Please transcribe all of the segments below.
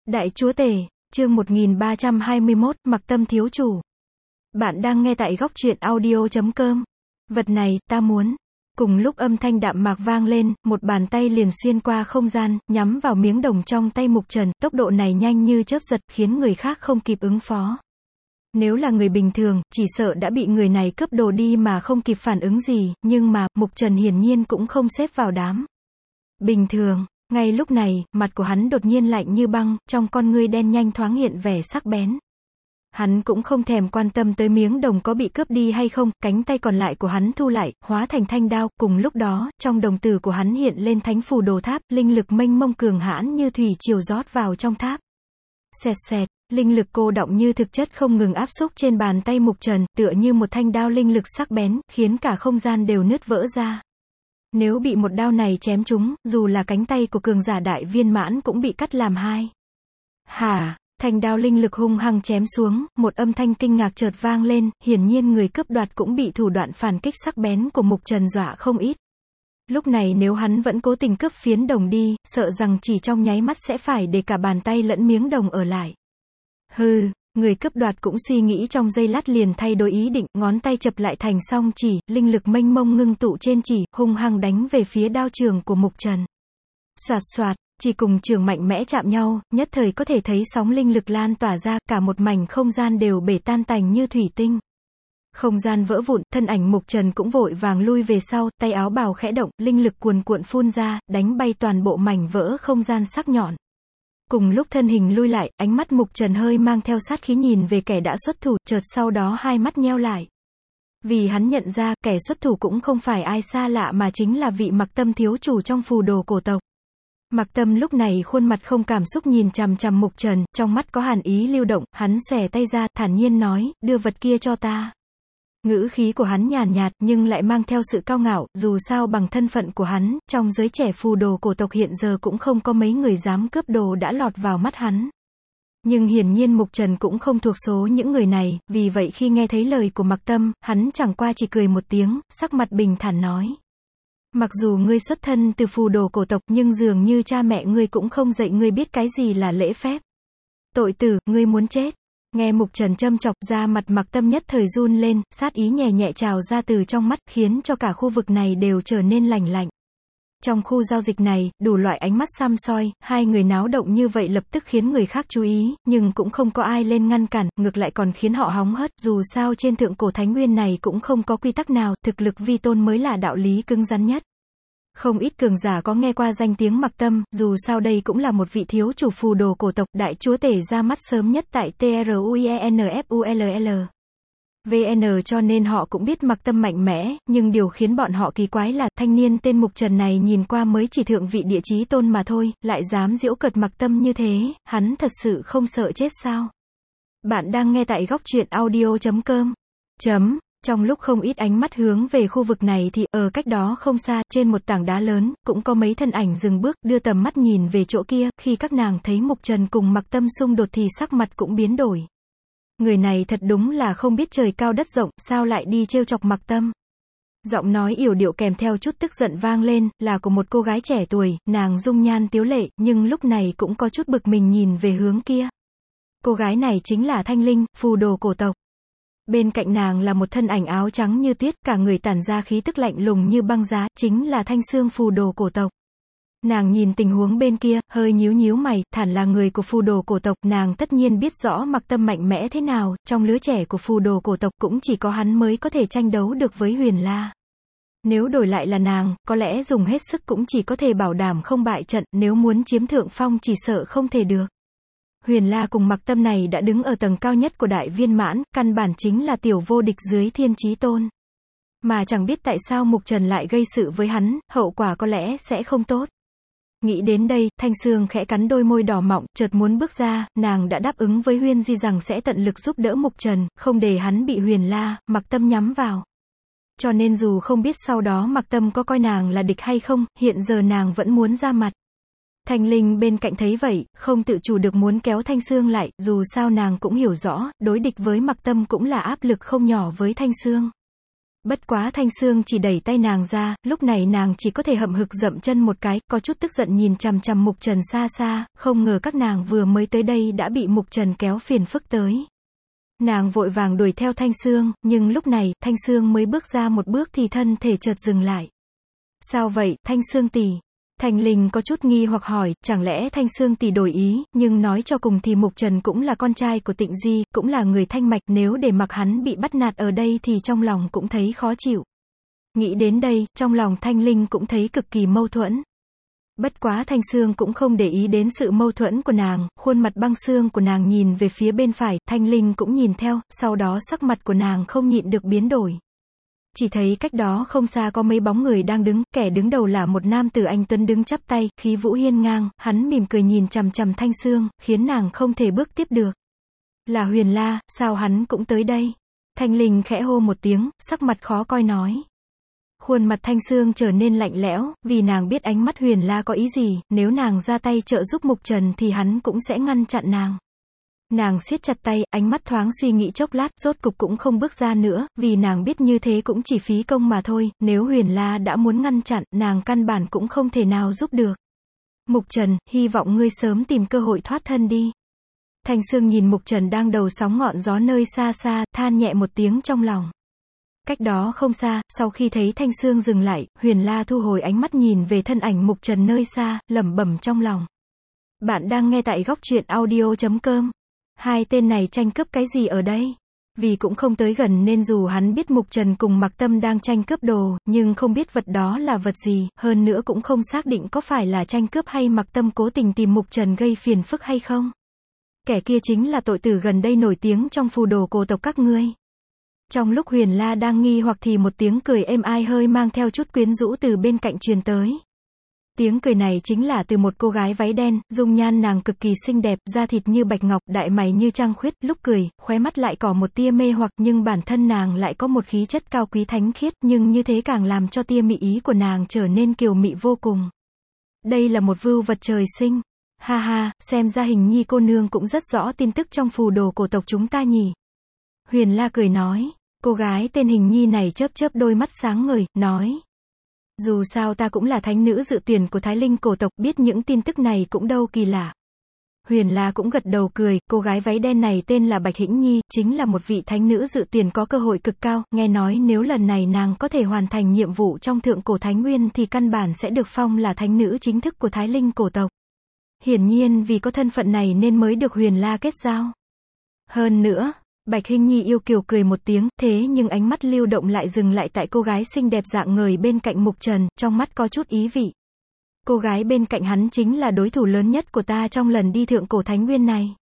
Đại Chúa Tể, chương 1321, Mặc Tâm thiếu chủ. Bạn đang nghe tại góc truyện audio.com. Vật này, ta muốn. Cùng lúc âm thanh đạm mạc vang lên, một bàn tay liền xuyên qua không gian, nhắm vào miếng đồng trong tay Mục Trần, tốc độ này nhanh như chớp giật, khiến người khác không kịp ứng phó. Nếu là người bình thường, chỉ sợ đã bị người này cướp đồ đi mà không kịp phản ứng gì, nhưng mà, Mục Trần hiển nhiên cũng không xếp vào đám bình thường. Ngay lúc này, mặt của hắn đột nhiên lạnh như băng, trong con ngươi đen nhanh thoáng hiện vẻ sắc bén. Hắn cũng không thèm quan tâm tới miếng đồng có bị cướp đi hay không, cánh tay còn lại của hắn thu lại, hóa thành thanh đao, cùng lúc đó, trong đồng tử của hắn hiện lên thánh phù đồ tháp, linh lực mênh mông cường hãn như thủy triều rót vào trong tháp. Xẹt xẹt, linh lực cô đọng như thực chất không ngừng áp xúc trên bàn tay Mục Trần, tựa như một thanh đao linh lực sắc bén, khiến cả không gian đều nứt vỡ ra. Nếu bị một đao này chém trúng, dù là cánh tay của cường giả đại viên mãn cũng bị cắt làm hai. Hả? Thanh đao linh lực hung hăng chém xuống, một âm thanh kinh ngạc chợt vang lên, hiển nhiên người cướp đoạt cũng bị thủ đoạn phản kích sắc bén của Mục Trần dọa không ít. Lúc này nếu hắn vẫn cố tình cướp phiến đồng đi, sợ rằng chỉ trong nháy mắt sẽ phải để cả bàn tay lẫn miếng đồng ở lại. Hừ. Người cướp đoạt cũng suy nghĩ trong giây lát liền thay đổi ý định, ngón tay chập lại thành song chỉ, linh lực mênh mông ngưng tụ trên chỉ, hung hăng đánh về phía đao trường của Mục Trần. Soạt soạt, chỉ cùng trường mạnh mẽ chạm nhau, nhất thời có thể thấy sóng linh lực lan tỏa ra, cả một mảnh không gian đều bể tan tành như thủy tinh. Không gian vỡ vụn, thân ảnh Mục Trần cũng vội vàng lui về sau, tay áo bào khẽ động, linh lực cuồn cuộn phun ra, đánh bay toàn bộ mảnh vỡ không gian sắc nhọn. Cùng lúc thân hình lui lại, ánh mắt Mục Trần hơi mang theo sát khí nhìn về kẻ đã xuất thủ, chợt sau đó hai mắt nheo lại. Vì hắn nhận ra, kẻ xuất thủ cũng không phải ai xa lạ mà chính là vị Mặc Tâm thiếu chủ trong phù đồ cổ tộc. Mặc Tâm lúc này khuôn mặt không cảm xúc nhìn chằm chằm Mục Trần, trong mắt có hàn ý lưu động, hắn xòe tay ra, thản nhiên nói, đưa vật kia cho ta. Ngữ khí của hắn nhàn nhạt nhưng lại mang theo sự cao ngạo, dù sao bằng thân phận của hắn, trong giới trẻ phù đồ cổ tộc hiện giờ cũng không có mấy người dám cướp đồ đã lọt vào mắt hắn. Nhưng hiển nhiên Mục Trần cũng không thuộc số những người này, vì vậy khi nghe thấy lời của Mặc Tâm, hắn chẳng qua chỉ cười một tiếng, sắc mặt bình thản nói. Mặc dù ngươi xuất thân từ phù đồ cổ tộc nhưng dường như cha mẹ ngươi cũng không dạy ngươi biết cái gì là lễ phép. Tội tử, ngươi muốn chết. Nghe Mục Trần châm chọc ra mặt Mặc Tâm nhất thời run lên, sát ý nhẹ nhẹ trào ra từ trong mắt, khiến cho cả khu vực này đều trở nên lạnh lạnh. Trong khu giao dịch này, đủ loại ánh mắt săm soi, hai người náo động như vậy lập tức khiến người khác chú ý, nhưng cũng không có ai lên ngăn cản, ngược lại còn khiến họ hóng hớt, dù sao trên thượng cổ thánh nguyên này cũng không có quy tắc nào, thực lực vi tôn mới là đạo lý cứng rắn nhất. Không ít cường giả có nghe qua danh tiếng Mặc Tâm, dù sao đây cũng là một vị thiếu chủ phù đồ cổ tộc, đại chúa tể ra mắt sớm nhất tại TRUIENFULL. VN cho nên họ cũng biết Mặc Tâm mạnh mẽ, nhưng điều khiến bọn họ kỳ quái là, thanh niên tên Mục Trần này nhìn qua mới chỉ thượng vị địa chí tôn mà thôi, lại dám giễu cợt Mặc Tâm như thế, hắn thật sự không sợ chết sao? Bạn đang nghe tại góc truyện audio.com. Trong lúc không ít ánh mắt hướng về khu vực này thì, ở cách đó không xa, trên một tảng đá lớn, cũng có mấy thân ảnh dừng bước, đưa tầm mắt nhìn về chỗ kia, khi các nàng thấy Mục Trần cùng Mặc Tâm xung đột thì sắc mặt cũng biến đổi. Người này thật đúng là không biết trời cao đất rộng, sao lại đi trêu chọc Mặc Tâm. Giọng nói yểu điệu kèm theo chút tức giận vang lên, là của một cô gái trẻ tuổi, nàng dung nhan tiếu lệ, nhưng lúc này cũng có chút bực mình nhìn về hướng kia. Cô gái này chính là Thanh Linh, phù đồ cổ tộc. Bên cạnh nàng là một thân ảnh áo trắng như tuyết, cả người tản ra khí tức lạnh lùng như băng giá, chính là Thanh Sương phù đồ cổ tộc. Nàng nhìn tình huống bên kia, hơi nhíu nhíu mày, thản là người của phù đồ cổ tộc, nàng tất nhiên biết rõ Mặc Tâm mạnh mẽ thế nào, trong lứa trẻ của phù đồ cổ tộc cũng chỉ có hắn mới có thể tranh đấu được với Huyền La. Nếu đổi lại là nàng, có lẽ dùng hết sức cũng chỉ có thể bảo đảm không bại trận, nếu muốn chiếm thượng phong chỉ sợ không thể được. Huyền La cùng Mặc Tâm này đã đứng ở tầng cao nhất của đại viên mãn, căn bản chính là tiểu vô địch dưới thiên chí tôn. Mà chẳng biết tại sao Mục Trần lại gây sự với hắn, hậu quả có lẽ sẽ không tốt. Nghĩ đến đây, Thanh Sương khẽ cắn đôi môi đỏ mọng, chợt muốn bước ra, nàng đã đáp ứng với Huyên Di rằng sẽ tận lực giúp đỡ Mục Trần, không để hắn bị Huyền La, Mặc Tâm nhắm vào. Cho nên dù không biết sau đó Mặc Tâm có coi nàng là địch hay không, hiện giờ nàng vẫn muốn ra mặt. Thanh Linh bên cạnh thấy vậy, không tự chủ được muốn kéo Thanh Sương lại, dù sao nàng cũng hiểu rõ, đối địch với Mặc Tâm cũng là áp lực không nhỏ với Thanh Sương. Bất quá Thanh Sương chỉ đẩy tay nàng ra, lúc này nàng chỉ có thể hậm hực dậm chân một cái, có chút tức giận nhìn chằm chằm Mục Trần xa xa, không ngờ các nàng vừa mới tới đây đã bị Mục Trần kéo phiền phức tới. Nàng vội vàng đuổi theo Thanh Sương, nhưng lúc này, Thanh Sương mới bước ra một bước thì thân thể chợt dừng lại. Sao vậy, Thanh Sương tỷ? Thanh Linh có chút nghi hoặc hỏi, chẳng lẽ Thanh Sương tỷ đổi ý, nhưng nói cho cùng thì Mục Trần cũng là con trai của Tịnh Di, cũng là người Thanh Mạch, nếu để mặc hắn bị bắt nạt ở đây thì trong lòng cũng thấy khó chịu. Nghĩ đến đây, trong lòng Thanh Linh cũng thấy cực kỳ mâu thuẫn. Bất quá Thanh Sương cũng không để ý đến sự mâu thuẫn của nàng, khuôn mặt băng xương của nàng nhìn về phía bên phải, Thanh Linh cũng nhìn theo, sau đó sắc mặt của nàng không nhịn được biến đổi. Chỉ thấy cách đó không xa có mấy bóng người đang đứng, kẻ đứng đầu là một nam tử anh tuấn đứng chắp tay, khí vũ hiên ngang, hắn mỉm cười nhìn chằm chằm Thanh Sương, khiến nàng không thể bước tiếp được. Là Huyền La, sao hắn cũng tới đây? Thanh Linh khẽ hô một tiếng, sắc mặt khó coi nói. Khuôn mặt Thanh Sương trở nên lạnh lẽo, vì nàng biết ánh mắt Huyền La có ý gì, nếu nàng ra tay trợ giúp Mục Trần thì hắn cũng sẽ ngăn chặn nàng. Nàng siết chặt tay, ánh mắt thoáng suy nghĩ chốc lát, rốt cục cũng không bước ra nữa, vì nàng biết như thế cũng chỉ phí công mà thôi, nếu Huyền La đã muốn ngăn chặn, nàng căn bản cũng không thể nào giúp được. Mục Trần, hy vọng ngươi sớm tìm cơ hội thoát thân đi. Thanh Sương nhìn Mục Trần đang đầu sóng ngọn gió nơi xa xa, than nhẹ một tiếng trong lòng. Cách đó không xa, sau khi thấy Thanh Sương dừng lại, Huyền La thu hồi ánh mắt nhìn về thân ảnh Mục Trần nơi xa, lẩm bẩm trong lòng. Bạn đang nghe tại goctruyện.audio.com. Hai tên này tranh cướp cái gì ở đây? Vì cũng không tới gần nên dù hắn biết Mục Trần cùng Mạc Tâm đang tranh cướp đồ, nhưng không biết vật đó là vật gì, hơn nữa cũng không xác định có phải là tranh cướp hay Mạc Tâm cố tình tìm Mục Trần gây phiền phức hay không. Kẻ kia chính là tội tử gần đây nổi tiếng trong phù đồ cổ tộc các ngươi. Trong lúc Huyền La đang nghi hoặc thì một tiếng cười êm ai hơi mang theo chút quyến rũ từ bên cạnh truyền tới. Tiếng cười này chính là từ một cô gái váy đen, dung nhan nàng cực kỳ xinh đẹp, da thịt như bạch ngọc, đại mày như trăng khuyết, lúc cười, khóe mắt lại có một tia mê hoặc, nhưng bản thân nàng lại có một khí chất cao quý thánh khiết, nhưng như thế càng làm cho tia mị ý của nàng trở nên kiều mị vô cùng. Đây là một vưu vật trời sinh. Ha ha, xem ra Hình Nhi cô nương cũng rất rõ tin tức trong phù đồ cổ tộc chúng ta nhỉ. Huyền La cười nói, cô gái tên Hình Nhi này chớp chớp đôi mắt sáng ngời, nói. Dù sao ta cũng là thánh nữ dự tuyển của Thái Linh cổ tộc, biết những tin tức này cũng đâu kỳ lạ. Huyền La cũng gật đầu cười, cô gái váy đen này tên là Bạch Hĩnh Nhi, chính là một vị thánh nữ dự tuyển có cơ hội cực cao, nghe nói nếu lần này nàng có thể hoàn thành nhiệm vụ trong thượng cổ Thánh Nguyên thì căn bản sẽ được phong là thánh nữ chính thức của Thái Linh cổ tộc. Hiển nhiên vì có thân phận này nên mới được Huyền La kết giao. Hơn nữa, Bạch Hinh Nhi yêu kiều cười một tiếng, thế nhưng ánh mắt lưu động lại dừng lại tại cô gái xinh đẹp dạng ngời bên cạnh Mục Trần, trong mắt có chút ý vị. Cô gái bên cạnh hắn chính là đối thủ lớn nhất của ta trong lần đi thượng cổ Thánh Nguyên này.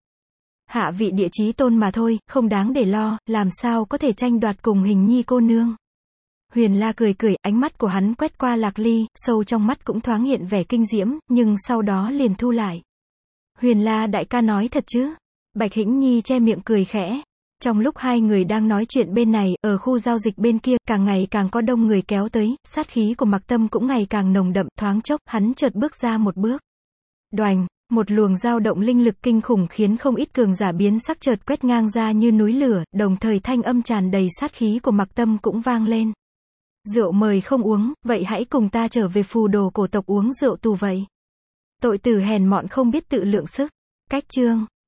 Hạ vị địa chí tôn mà thôi, không đáng để lo, làm sao có thể tranh đoạt cùng Hình Nhi cô nương. Huyền La cười cười, ánh mắt của hắn quét qua Lạc Ly, sâu trong mắt cũng thoáng hiện vẻ kinh diễm, nhưng sau đó liền thu lại. Huyền La đại ca nói thật chứ? Bạch Hĩnh Nhi che miệng cười khẽ. Trong lúc hai người đang nói chuyện bên này, ở khu giao dịch bên kia, càng ngày càng có đông người kéo tới, sát khí của Mạc Tâm cũng ngày càng nồng đậm, thoáng chốc, hắn chợt bước ra một bước. Đoành, một luồng dao động linh lực kinh khủng khiến không ít cường giả biến sắc chợt quét ngang ra như núi lửa, đồng thời thanh âm tràn đầy sát khí của Mạc Tâm cũng vang lên. Rượu mời không uống, vậy hãy cùng ta trở về phù đồ cổ tộc uống rượu tù vậy. Tội tử hèn mọn không biết tự lượng sức. Cách chương